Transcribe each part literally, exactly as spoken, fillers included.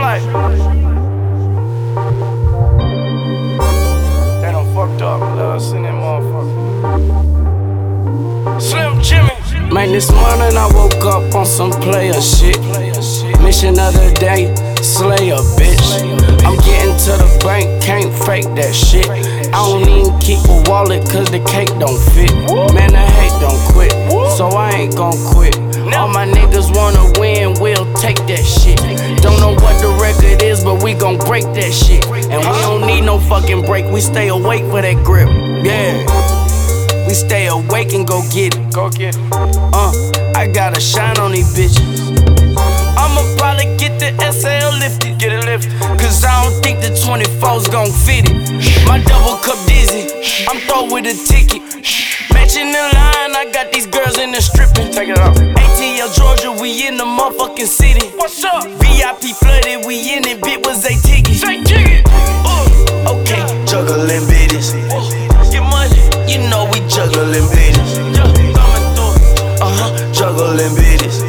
like. They done fucked up, let us in that motherfucker. Slim Jimmy. Man, this morning I woke up on some player shit. Mission of the day, slay a bitch. I'm getting to the bank, can't fake that shit. I don't even keep a wallet cause the cake don't fit. Man, the hate don't quit, so I ain't gon' quit. All my niggas wanna win, we'll take that shit. Don't know what the record is, but we gon' break that shit. And we don't need no fucking break, we stay awake for that grip. Yeah, we stay awake and go get it. Go get it. Uh, I gotta shine on these bitches. I'ma probably get the S L lifted. Get it lifted. Cause I don't think the twenty-four's gon' fit it. My double cup dizzy, I'm throw with a ticket. Matching the line, I got these girls in the stripping. Take it off. A T L Georgia, we in the motherfucking city. What's up? V I P flooded, we in it, bit was a ticket. Say ticket. Uh, okay, juggling bitches. Get money, you know we juggling bitches. Yeah, coming through. Uh huh, juggling bitches.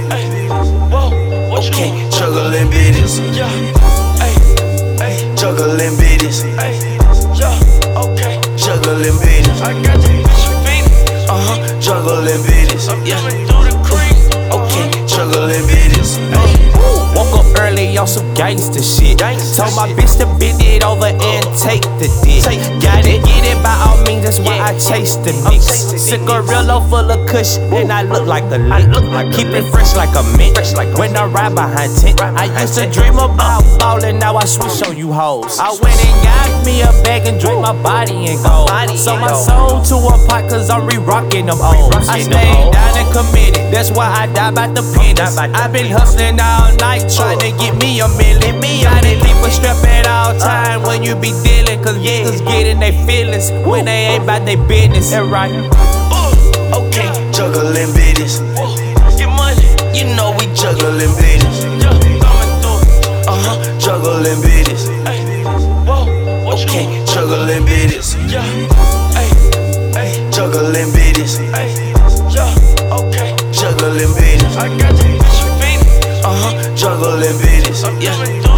Okay, juggling bitches. Yeah, ay, ay, juggling bitches. Ay, yeah, okay, juggling bitches. I got the bitch feet. Uh huh, juggling bitches. Yeah, through the creek. Okay, juggling bitches. Woke up early on some gangster shit. Told my bitch to bend it over and take the dick. Gotta get it by all means, that's why I chase the nicks. Cigarillo full of kush, and I look like the lick. Keep it fresh like a mint. When I ride behind tent, I used to dream about ballin', now I switch on you hoes. I went and got me a bag and drank my body in gold. Sold my soul to a pot cause I'm re-rockin' them O's. I stayed down and committed, that's why I die by the pennies. I been hustlin' all night, trying to get me a million. Gotta keep a strap at all time when you be dealing, cause niggas get in they feelings when they ain't about they business. That right. Okay, juggling bitches. Get money, you know we juggling bitches. Coming through. Uh huh, juggling bitches. Okay, juggling bitches. Juggling bitches. Okay, juggling bitches. I got the bitch feet. Uh huh, juggling bitches. Yeah.